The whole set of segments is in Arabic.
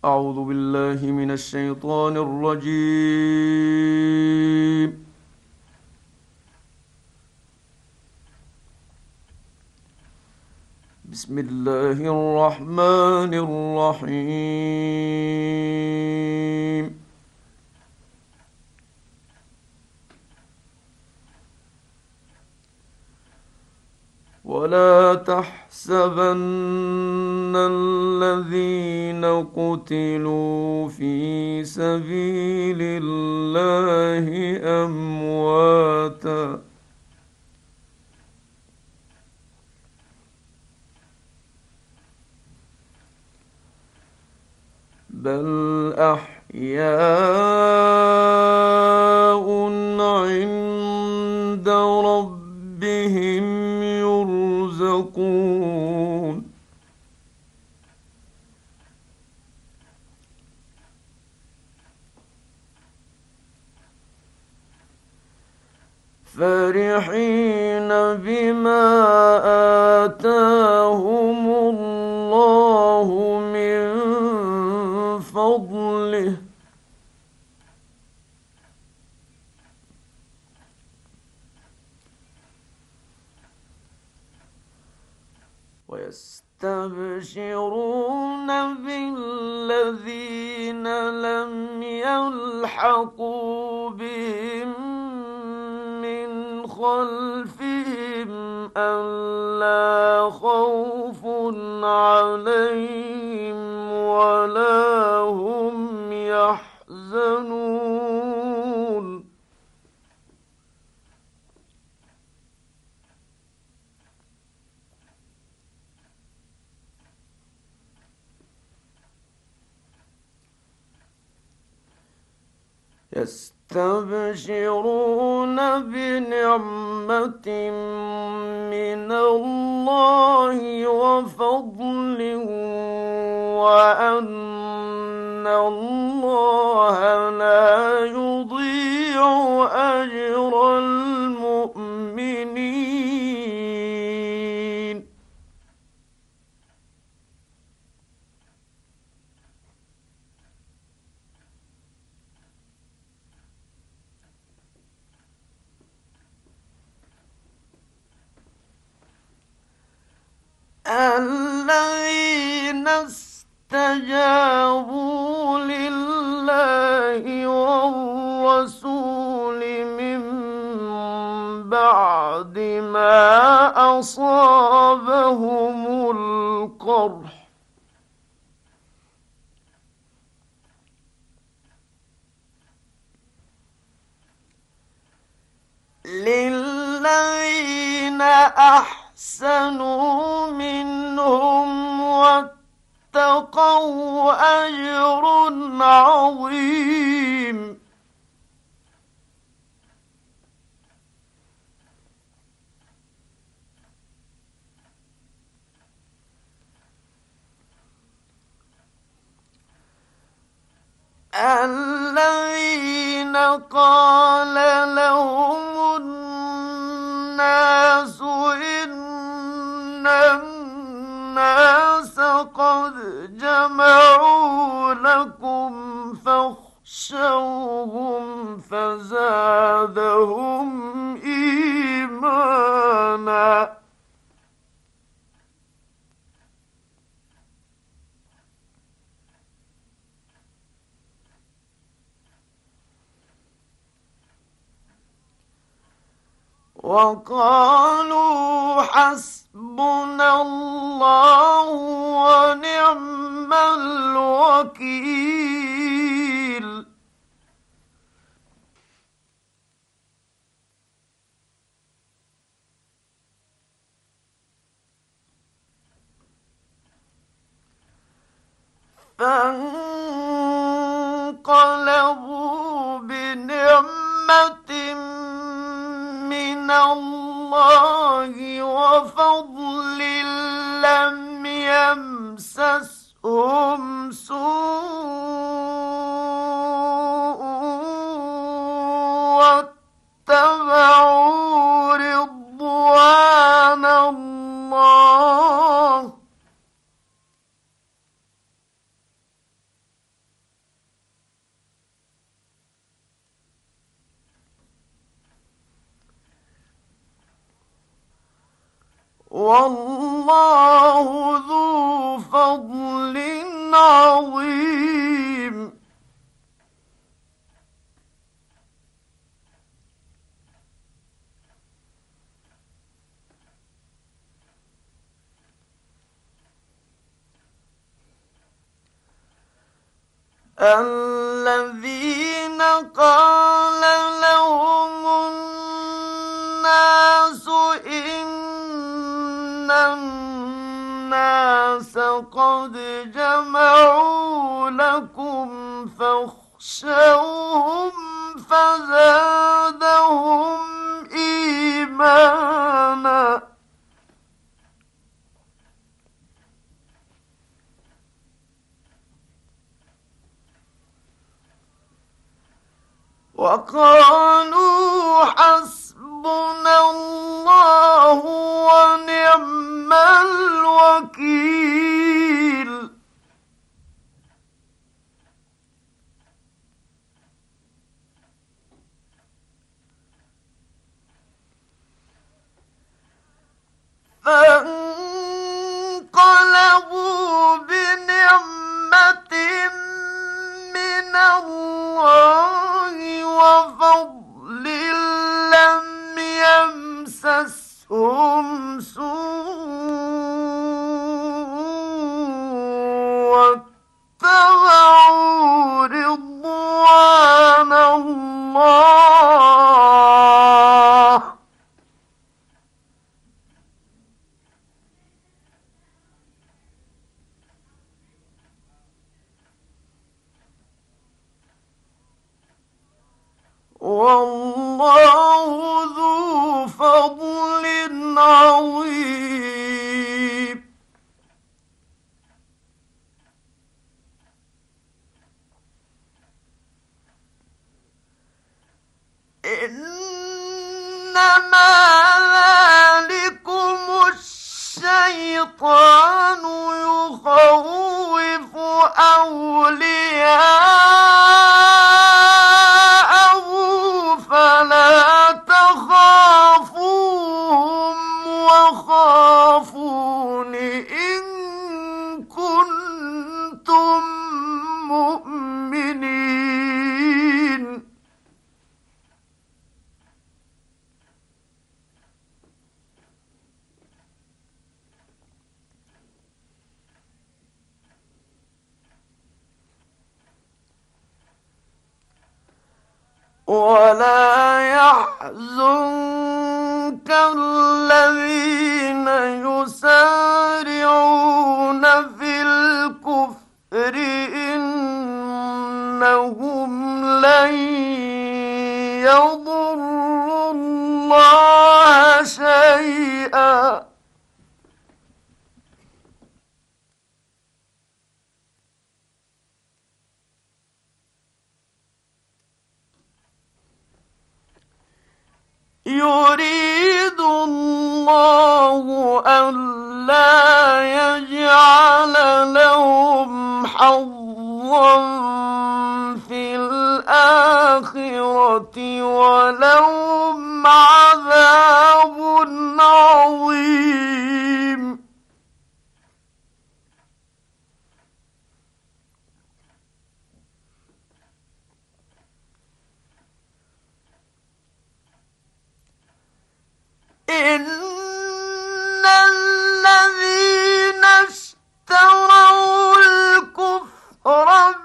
أعوذ بالله من الشيطان الرجيم. بسم الله الرحمن الرحيم. ولا تحسبن الذين قتلوا في سبيل الله أمواتا، بل أحياء عند ربهم يرزقون. فرحين بما آتاهم الله من فضله، ويستبشرون بالذين لم يلحقوا بهم من خلفهم ألا خوف عليهم ولا هم يحزنون. يستبشرون بنعمة من الله وفضل وأن الله لا يضيع أجر المؤمنين. الذين استجابوا لله والرسول من بعد ما أصابهم القرح، للذين أحسنوا منهم واتقوا أجر عظيم. الذين قال لهم الناس إن الناس قد جمعوا لكم فاخشوهم فزادهم إيمانا. وقالوا حسبنا الله ونعم الوكيل. فانقلبوا بنعمة من الله وفضل لم يمسسهم سوء واتبعوا رضوان الله والله ذو فضل عظيم. الذين قال لهم الناس إن الناس قد جمعوا لكم فاخشوهم فزادهم إيمانا. وقالوا حسبنا الله ونعم الوكيل. فانقلبوا بنعمة من الله وفضل لم يمسسهم سوء واتبعوا رضوان الله. والله ذو فضل عظيم. إنما ذلكم الشيطان يخوف أولياءه فلا تخافوهم وخافون إن كنتم مؤمنين. ولا يحزنك الذين يسارعون في الكفر إنهم لن يضروا الله شيئا يريد الله ألا يجعل لهم حظا في الآخرة ولهم عذاب عظيم. إن الذين اشتروا الكفر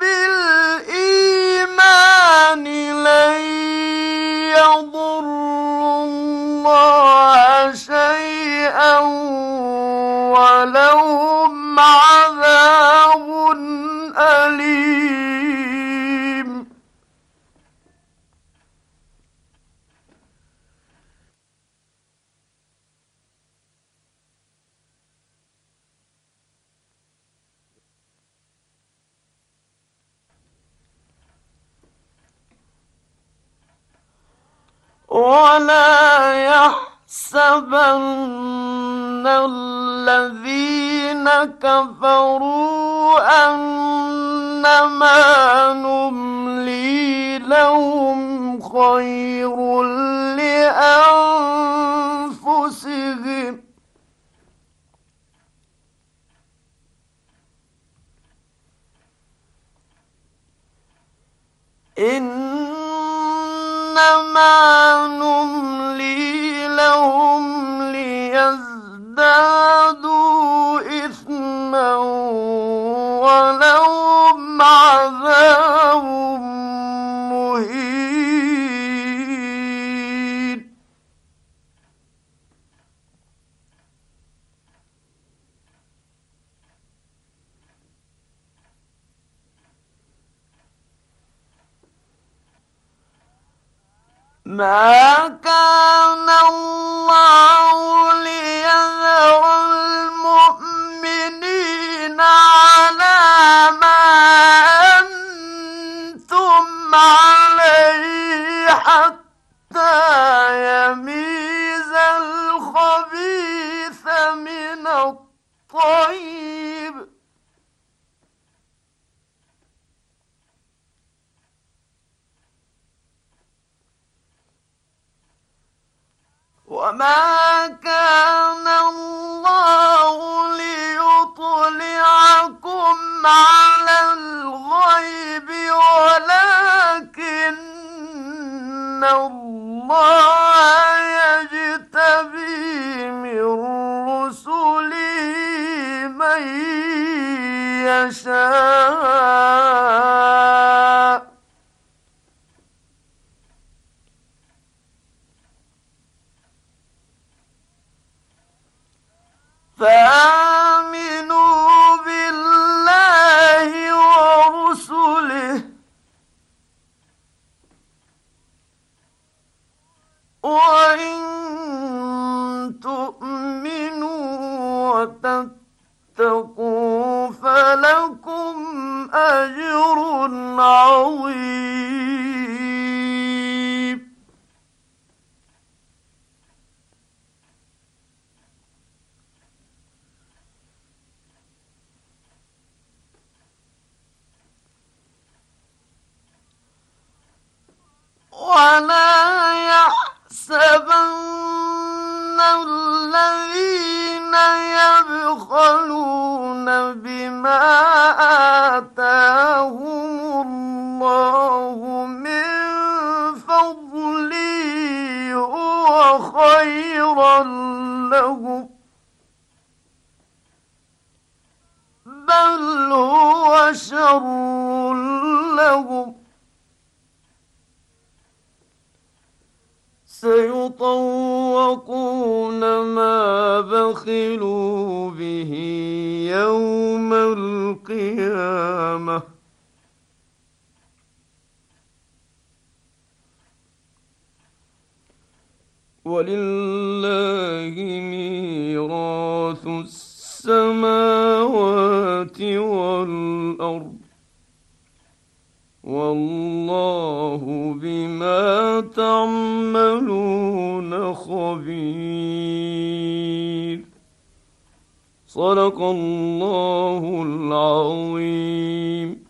بالإيمان لن يضروا الله شيئا ولهم عذاب أليم. ولا يحسبن الذين كفروا أنما نملي لهم خير لأنفسهم إنما نملي لهم ليزدادوا إثما ولهم عذاب مهين. ما كان الله ليذر المؤمنين على ما أنتم عليه حتى يميز الخبيث من الطيب، وما كان الله ليطلعكم على الغيب ولكن الله يجتبي من رسله من يشاء، فآمنوا بالله ورسله، وإن تؤمنوا وتتقوا فلكم أجر عظيم. ولا يحسبن الذين يبخلون بما آتاهم الله من فضله هو خيرا لهم، بل هو شر لهم، سيطوقون ما بخلوا به يوم القيامة، ولله ميراث السماوات والأرض، والله بما تعملون خبير. صدق الله العظيم.